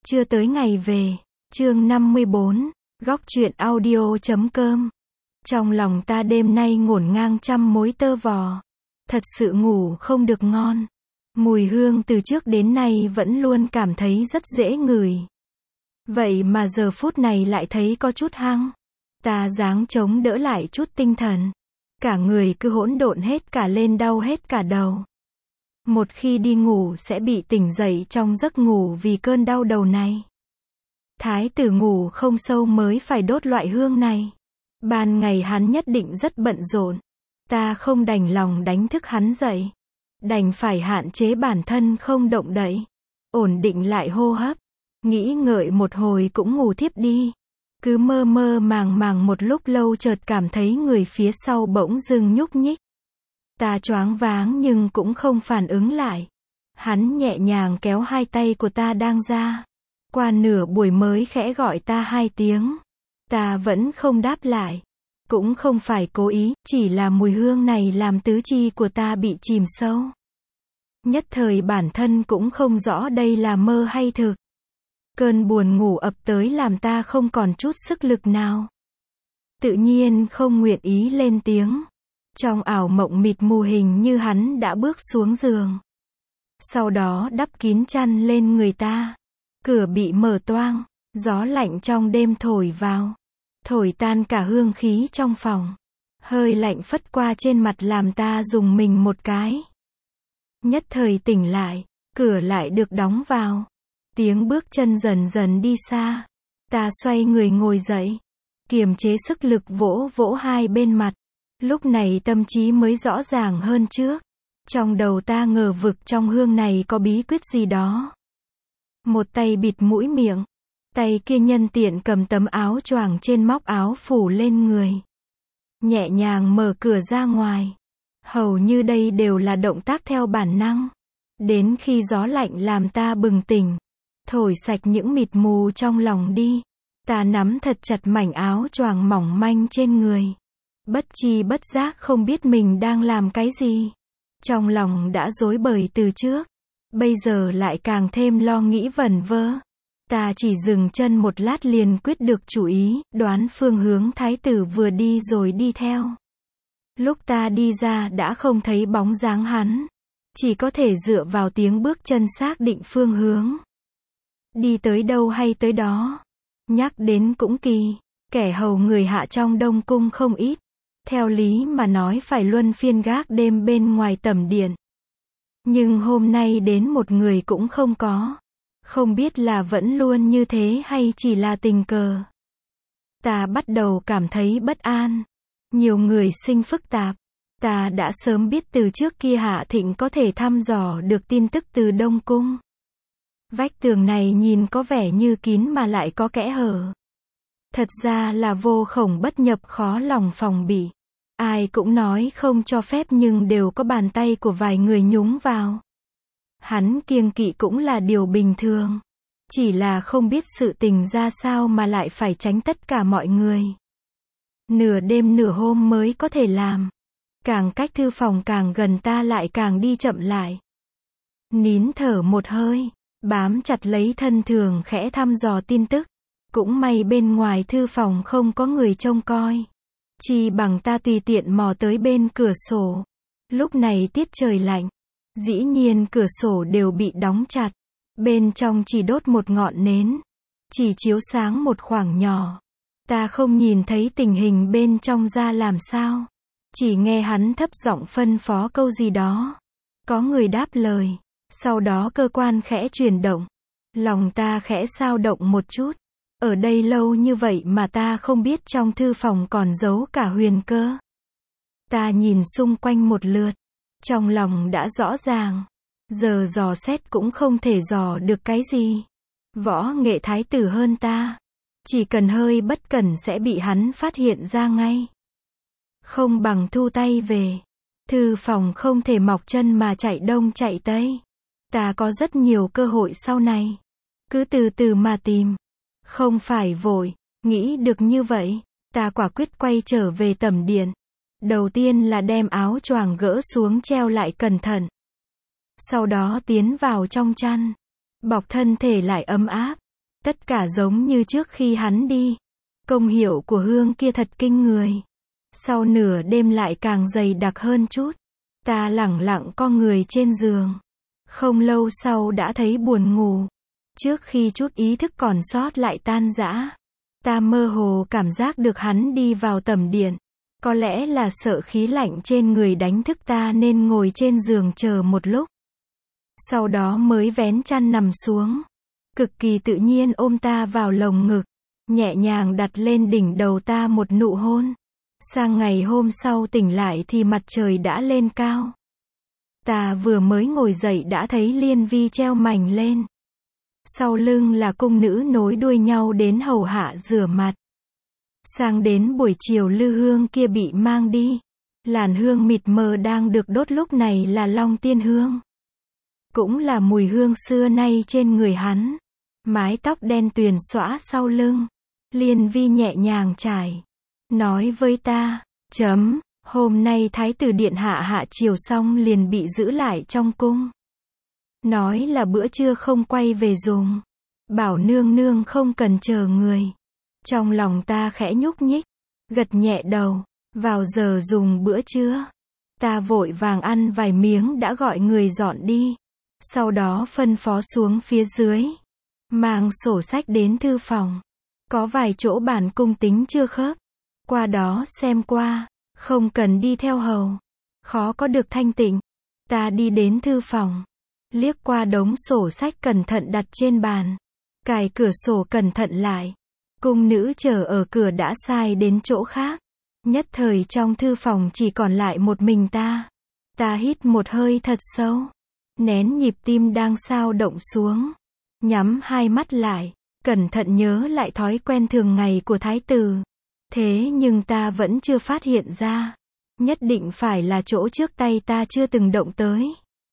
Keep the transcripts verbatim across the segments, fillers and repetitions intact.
Chưa tới ngày về. Chương năm mươi bốn. Góc truyện audio chấm com. Trong lòng ta đêm nay ngổn ngang trăm mối tơ vò. Thật sự ngủ không được ngon. Mùi hương từ trước đến nay vẫn luôn cảm thấy rất dễ ngửi. Vậy mà giờ phút này lại thấy có chút hăng. Ta ráng chống đỡ lại chút tinh thần. Cả người cứ hỗn độn hết cả lên, đau hết cả đầu. Một khi đi ngủ sẽ bị tỉnh dậy trong giấc ngủ vì cơn đau đầu này. Thái tử ngủ không sâu mới phải đốt loại hương này. Ban ngày hắn nhất định rất bận rộn. Ta không đành lòng đánh thức hắn dậy. Đành phải hạn chế bản thân không động đậy. Ổn định lại hô hấp. Nghĩ ngợi một hồi cũng ngủ thiếp đi. Cứ mơ mơ màng màng một lúc lâu chợt cảm thấy người phía sau bỗng dưng nhúc nhích. Ta choáng váng nhưng cũng không phản ứng lại. Hắn nhẹ nhàng kéo hai tay của ta đang ra. Qua nửa buổi mới khẽ gọi ta hai tiếng. Ta vẫn không đáp lại. Cũng không phải cố ý, chỉ là mùi hương này làm tứ chi của ta bị chìm sâu. Nhất thời bản thân cũng không rõ đây là mơ hay thực. Cơn buồn ngủ ập tới làm ta không còn chút sức lực nào. Tự nhiên không nguyện ý lên tiếng. Trong ảo mộng mịt mù hình như hắn đã bước xuống giường. Sau đó đắp kín chăn lên người ta. Cửa bị mở toang, gió lạnh trong đêm thổi vào. Thổi tan cả hương khí trong phòng. Hơi lạnh phất qua trên mặt làm ta rùng mình một cái. Nhất thời tỉnh lại, cửa lại được đóng vào. Tiếng bước chân dần dần đi xa. Ta xoay người ngồi dậy. Kiềm chế sức lực vỗ vỗ hai bên mặt. Lúc này tâm trí mới rõ ràng hơn trước. Trong đầu ta ngờ vực trong hương này có bí quyết gì đó. Một tay bịt mũi miệng. Tay kia nhân tiện cầm tấm áo choàng trên móc áo phủ lên người. Nhẹ nhàng mở cửa ra ngoài. Hầu như đây đều là động tác theo bản năng. Đến khi gió lạnh làm ta bừng tỉnh. Thổi sạch những mịt mù trong lòng đi. Ta nắm thật chặt mảnh áo choàng mỏng manh trên người. Bất chi bất giác không biết mình đang làm cái gì. Trong lòng đã rối bời từ trước. Bây giờ lại càng thêm lo nghĩ vẩn vơ. Ta chỉ dừng chân một lát liền quyết được chủ ý, đoán phương hướng thái tử vừa đi rồi đi theo. Lúc ta đi ra đã không thấy bóng dáng hắn. Chỉ có thể dựa vào tiếng bước chân xác định phương hướng. Đi tới đâu hay tới đó. Nhắc đến cũng kỳ. Kẻ hầu người hạ trong Đông Cung không ít. Theo lý mà nói phải luân phiên gác đêm bên ngoài tẩm điện. Nhưng hôm nay đến một người cũng không có. Không biết là vẫn luôn như thế hay chỉ là tình cờ. Ta bắt đầu cảm thấy bất an. Nhiều người sinh phức tạp. Ta đã sớm biết từ trước kia Hạ Thịnh có thể thăm dò được tin tức từ Đông Cung. Vách tường này nhìn có vẻ như kín mà lại có kẽ hở. Thật ra là vô khổng bất nhập, khó lòng phòng bị. Ai cũng nói không cho phép nhưng đều có bàn tay của vài người nhúng vào. Hắn kiêng kỵ cũng là điều bình thường. Chỉ là không biết sự tình ra sao mà lại phải tránh tất cả mọi người. Nửa đêm nửa hôm mới có thể làm. Càng cách thư phòng càng gần ta lại càng đi chậm lại. Nín thở một hơi. Bám chặt lấy thân thường khẽ thăm dò tin tức. Cũng may bên ngoài thư phòng không có người trông coi. Chỉ bằng ta tùy tiện mò tới bên cửa sổ. Lúc này tiết trời lạnh. Dĩ nhiên cửa sổ đều bị đóng chặt. Bên trong chỉ đốt một ngọn nến. Chỉ chiếu sáng một khoảng nhỏ. Ta không nhìn thấy tình hình bên trong ra làm sao. Chỉ nghe hắn thấp giọng phân phó câu gì đó. Có người đáp lời. Sau đó cơ quan khẽ chuyển động. Lòng ta khẽ xao động một chút. Ở đây lâu như vậy mà ta không biết trong thư phòng còn giấu cả huyền cơ. Ta nhìn xung quanh một lượt. Trong lòng đã rõ ràng. Giờ dò xét cũng không thể dò được cái gì. Võ nghệ thái tử hơn ta. Chỉ cần hơi bất cẩn sẽ bị hắn phát hiện ra ngay. Không bằng thu tay về. Thư phòng không thể mọc chân mà chạy đông chạy tây. Ta có rất nhiều cơ hội sau này. Cứ từ từ mà tìm. Không phải vội. Nghĩ được như vậy. Ta quả quyết quay trở về tẩm điện. Đầu tiên là đem áo choàng gỡ xuống treo lại cẩn thận. Sau đó tiến vào trong chăn. Bọc thân thể lại ấm áp. Tất cả giống như trước khi hắn đi. Công hiệu của hương kia thật kinh người. Sau nửa đêm lại càng dày đặc hơn chút. Ta lẳng lặng co người trên giường. Không lâu sau đã thấy buồn ngủ. Trước khi chút ý thức còn sót lại tan rã, ta mơ hồ cảm giác được hắn đi vào tầm điện. Có lẽ là sợ khí lạnh trên người đánh thức ta nên ngồi trên giường chờ một lúc. Sau đó mới vén chăn nằm xuống. Cực kỳ tự nhiên ôm ta vào lồng ngực. Nhẹ nhàng đặt lên đỉnh đầu ta một nụ hôn. Sang ngày hôm sau tỉnh lại thì mặt trời đã lên cao. Ta vừa mới ngồi dậy đã thấy Liên Vi treo mành lên. Sau lưng là cung nữ nối đuôi nhau đến hầu hạ rửa mặt. Sang đến buổi chiều lư hương kia bị mang đi. Làn hương mịt mờ đang được đốt lúc này là long tiên hương. Cũng là mùi hương xưa nay trên người hắn. Mái tóc đen tuyền xõa sau lưng. Liên Vi nhẹ nhàng trải. Nói với ta, chấm, hôm nay thái tử điện hạ hạ chiều xong liền bị giữ lại trong cung. Nói là bữa trưa không quay về dùng. Bảo nương nương không cần chờ người. Trong lòng ta khẽ nhúc nhích. Gật nhẹ đầu. Vào giờ dùng bữa trưa. Ta vội vàng ăn vài miếng đã gọi người dọn đi. Sau đó phân phó xuống phía dưới. Mang sổ sách đến thư phòng. Có vài chỗ bản cung tính chưa khớp. Qua đó xem qua. Không cần đi theo hầu. Khó có được thanh tịnh. Ta đi đến thư phòng. Liếc qua đống sổ sách cẩn thận đặt trên bàn. Cài cửa sổ cẩn thận lại. Cung nữ chờ ở cửa đã sai đến chỗ khác. Nhất thời trong thư phòng chỉ còn lại một mình ta. Ta hít một hơi thật sâu. Nén nhịp tim đang xao động xuống. Nhắm hai mắt lại. Cẩn thận nhớ lại thói quen thường ngày của thái tử. Thế nhưng ta vẫn chưa phát hiện ra. Nhất định phải là chỗ trước tay ta chưa từng động tới.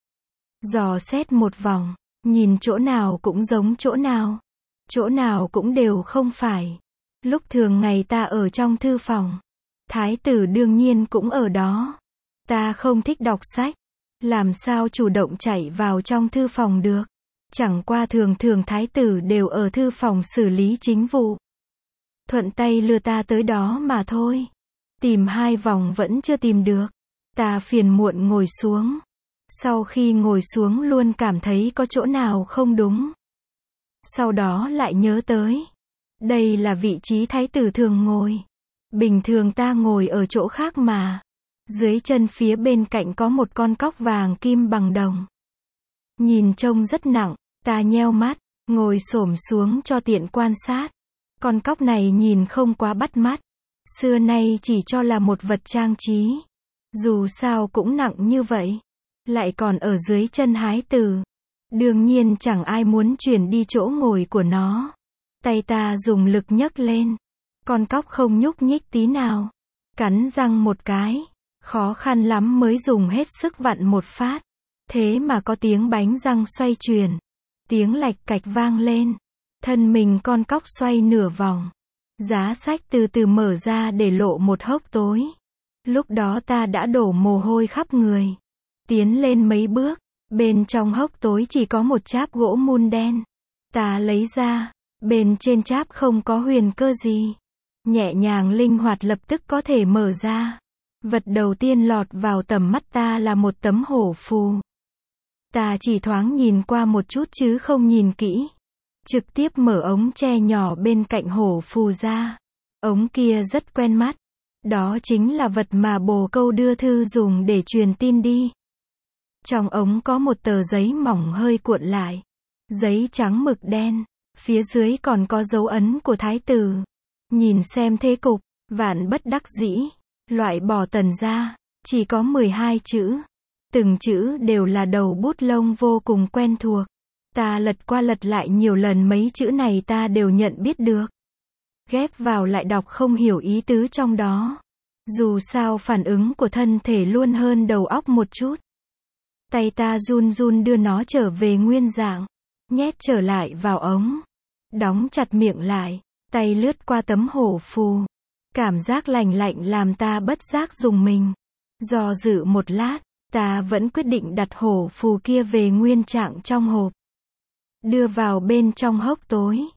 Dò xét một vòng. Nhìn chỗ nào cũng giống chỗ nào. Chỗ nào cũng đều không phải. Lúc thường ngày ta ở trong thư phòng. Thái tử đương nhiên cũng ở đó. Ta không thích đọc sách. Làm sao chủ động chạy vào trong thư phòng được. Chẳng qua thường thường thái tử đều ở thư phòng xử lý chính vụ. Thuận tay lừa ta tới đó mà thôi. Tìm hai vòng vẫn chưa tìm được. Ta phiền muộn ngồi xuống. Sau khi ngồi xuống luôn cảm thấy có chỗ nào không đúng. Sau đó lại nhớ tới. Đây là vị trí thái tử thường ngồi. Bình thường ta ngồi ở chỗ khác mà. Dưới chân phía bên cạnh có một con cóc vàng kim bằng đồng. Nhìn trông rất nặng. Ta nheo mắt. Ngồi xổm xuống cho tiện quan sát. Con cóc này nhìn không quá bắt mắt. Xưa nay chỉ cho là một vật trang trí. Dù sao cũng nặng như vậy. Lại còn ở dưới chân hái tử. Đương nhiên chẳng ai muốn chuyển đi chỗ ngồi của nó. Tay ta dùng lực nhấc lên. Con cóc không nhúc nhích tí nào. Cắn răng một cái. Khó khăn lắm mới dùng hết sức vặn một phát. Thế mà có tiếng bánh răng xoay chuyển. Tiếng lạch cạch vang lên. Thân mình con cóc xoay nửa vòng. Giá sách từ từ mở ra để lộ một hốc tối. Lúc đó ta đã đổ mồ hôi khắp người. Tiến lên mấy bước. Bên trong hốc tối chỉ có một cháp gỗ mun đen. Ta lấy ra. Bên trên cháp không có huyền cơ gì. Nhẹ nhàng linh hoạt lập tức có thể mở ra. Vật đầu tiên lọt vào tầm mắt ta là một tấm hổ phù. Ta chỉ thoáng nhìn qua một chút chứ không nhìn kỹ. Trực tiếp mở ống tre nhỏ bên cạnh hổ phù ra. Ống kia rất quen mắt. Đó chính là vật mà bồ câu đưa thư dùng để truyền tin đi. Trong ống có một tờ giấy mỏng hơi cuộn lại. Giấy trắng mực đen. Phía dưới còn có dấu ấn của thái tử. Nhìn xem thế cục. Vạn bất đắc dĩ. Loại bỏ tần ra. Chỉ có mười hai chữ. Từng chữ đều là đầu bút lông vô cùng quen thuộc. Ta lật qua lật lại nhiều lần mấy chữ này ta đều nhận biết được. Ghép vào lại đọc không hiểu ý tứ trong đó. Dù sao phản ứng của thân thể luôn hơn đầu óc một chút. Tay ta run run đưa nó trở về nguyên dạng. Nhét trở lại vào ống. Đóng chặt miệng lại. Tay lướt qua tấm hổ phù. Cảm giác lành lạnh làm ta bất giác rùng mình. Do dự một lát, ta vẫn quyết định đặt hổ phù kia về nguyên trạng trong hộp. Đưa vào bên trong hốc tối.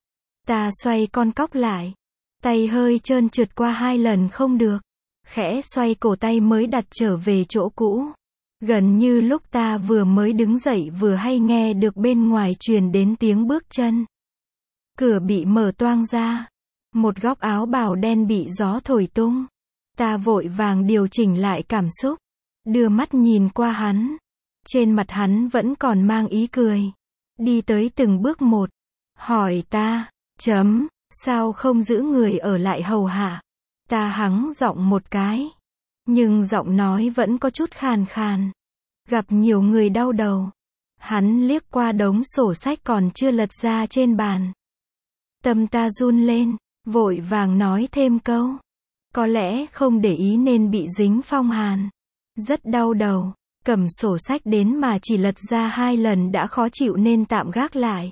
Ta xoay con cóc lại. Tay hơi trơn trượt qua hai lần không được. Khẽ xoay cổ tay mới đặt trở về chỗ cũ. Gần như lúc ta vừa mới đứng dậy vừa hay nghe được bên ngoài truyền đến tiếng bước chân. Cửa bị mở toang ra. Một góc áo bào đen bị gió thổi tung. Ta vội vàng điều chỉnh lại cảm xúc. Đưa mắt nhìn qua hắn. Trên mặt hắn vẫn còn mang ý cười. Đi tới từng bước một. Hỏi ta, chấm, sao không giữ người ở lại hầu hạ? Ta hắng giọng một cái. Nhưng giọng nói vẫn có chút khàn khàn. Gặp nhiều người đau đầu. Hắn liếc qua đống sổ sách còn chưa lật ra trên bàn. Tâm ta run lên, vội vàng nói thêm câu. Có lẽ không để ý nên bị dính phong hàn. Rất đau đầu, cầm sổ sách đến mà chỉ lật ra hai lần đã khó chịu nên tạm gác lại.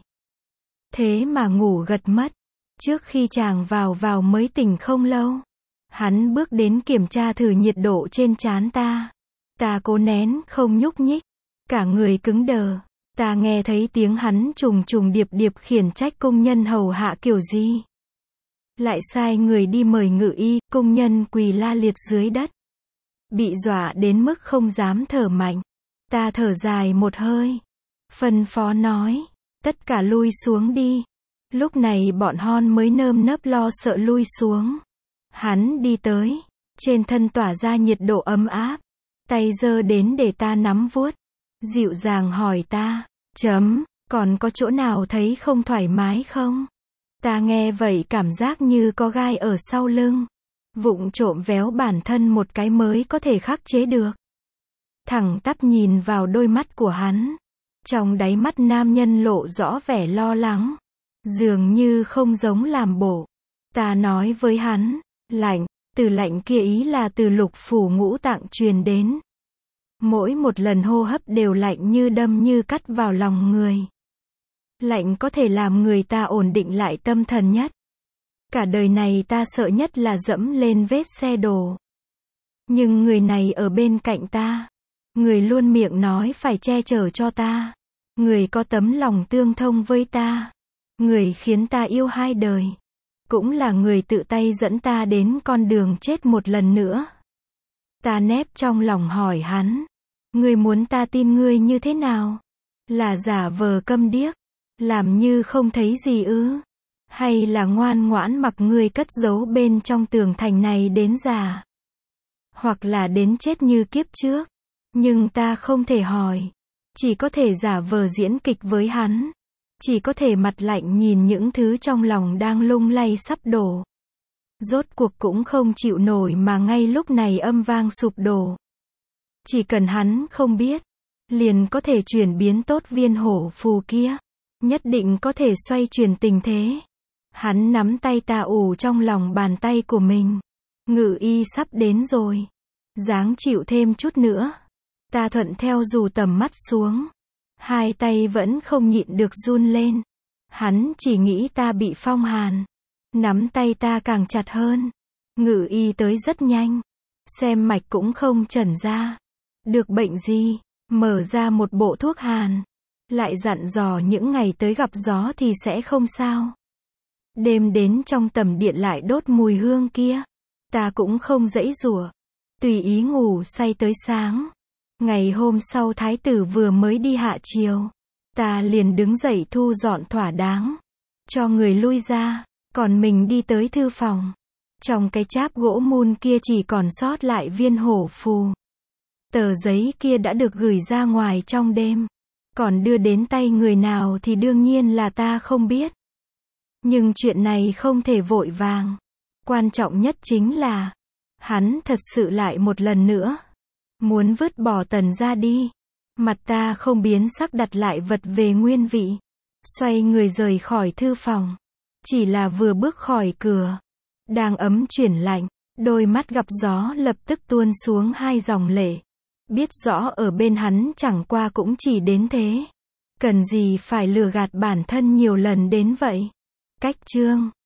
Thế mà ngủ gật mất. Trước khi chàng vào vào mới tỉnh không lâu. Hắn bước đến kiểm tra thử nhiệt độ trên trán ta. Ta cố nén không nhúc nhích. Cả người cứng đờ. Ta nghe thấy tiếng hắn trùng trùng điệp điệp khiển trách công nhân hầu hạ kiểu gì. Lại sai người đi mời ngự y, công nhân quỳ la liệt dưới đất. Bị dọa đến mức không dám thở mạnh. Ta thở dài một hơi. Phân phó nói, tất cả lui xuống đi. Lúc này bọn hon mới nơm nớp lo sợ lui xuống. Hắn đi tới. Trên thân tỏa ra nhiệt độ ấm áp. Tay giơ đến để ta nắm vuốt. Dịu dàng hỏi ta, chấm, còn có chỗ nào thấy không thoải mái không? Ta nghe vậy cảm giác như có gai ở sau lưng. Vụng trộm véo bản thân một cái mới có thể khắc chế được. Thẳng tắp nhìn vào đôi mắt của hắn. Trong đáy mắt nam nhân lộ rõ vẻ lo lắng. Dường như không giống làm bộ. Ta nói với hắn, lạnh, từ lạnh kia ý là từ lục phủ ngũ tạng truyền đến. Mỗi một lần hô hấp đều lạnh như đâm như cắt vào lòng người. Lạnh có thể làm người ta ổn định lại tâm thần nhất. Cả đời này ta sợ nhất là dẫm lên vết xe đổ. Nhưng người này ở bên cạnh ta. Người luôn miệng nói phải che chở cho ta. Người có tấm lòng tương thông với ta. Người khiến ta yêu hai đời. Cũng là người tự tay dẫn ta đến con đường chết một lần nữa. Ta nép trong lòng hỏi hắn. Ngươi muốn ta tin ngươi như thế nào? Là giả vờ câm điếc? Làm như không thấy gì ư? Hay là ngoan ngoãn mặc ngươi cất giấu bên trong tường thành này đến già? Hoặc là đến chết như kiếp trước? Nhưng ta không thể hỏi. Chỉ có thể giả vờ diễn kịch với hắn. Chỉ có thể mặt lạnh nhìn những thứ trong lòng đang lung lay sắp đổ. Rốt cuộc cũng không chịu nổi mà ngay lúc này âm vang sụp đổ. Chỉ cần hắn không biết, liền có thể chuyển biến tốt viên hổ phù kia. Nhất định có thể xoay chuyển tình thế. Hắn nắm tay ta ủ trong lòng bàn tay của mình. Ngự y sắp đến rồi. Ráng chịu thêm chút nữa. Ta thuận theo dù tầm mắt xuống. Hai tay vẫn không nhịn được run lên. Hắn chỉ nghĩ ta bị phong hàn. Nắm tay ta càng chặt hơn. Ngự y tới rất nhanh. Xem mạch cũng không chẩn ra. Được bệnh gì? Mở ra một bộ thuốc hàn. Lại dặn dò những ngày tới gặp gió thì sẽ không sao. Đêm đến trong tầm điện lại đốt mùi hương kia. Ta cũng không giãy giụa. Tùy ý ngủ say tới sáng. Ngày hôm sau thái tử vừa mới đi hạ chiều. Ta liền đứng dậy thu dọn thỏa đáng. Cho người lui ra. Còn mình đi tới thư phòng. Trong cái cháp gỗ mun kia chỉ còn sót lại viên hổ phù. Tờ giấy kia đã được gửi ra ngoài trong đêm. Còn đưa đến tay người nào thì đương nhiên là ta không biết. Nhưng chuyện này không thể vội vàng. Quan trọng nhất chính là hắn thật sự lại một lần nữa muốn vứt bỏ Tần ra đi. Mặt ta không biến sắc đặt lại vật về nguyên vị. Xoay người rời khỏi thư phòng. Chỉ là vừa bước khỏi cửa. Đang ấm chuyển lạnh. Đôi mắt gặp gió lập tức tuôn xuống hai dòng lệ. Biết rõ ở bên hắn chẳng qua cũng chỉ đến thế. Cần gì phải lừa gạt bản thân nhiều lần đến vậy. Cách chương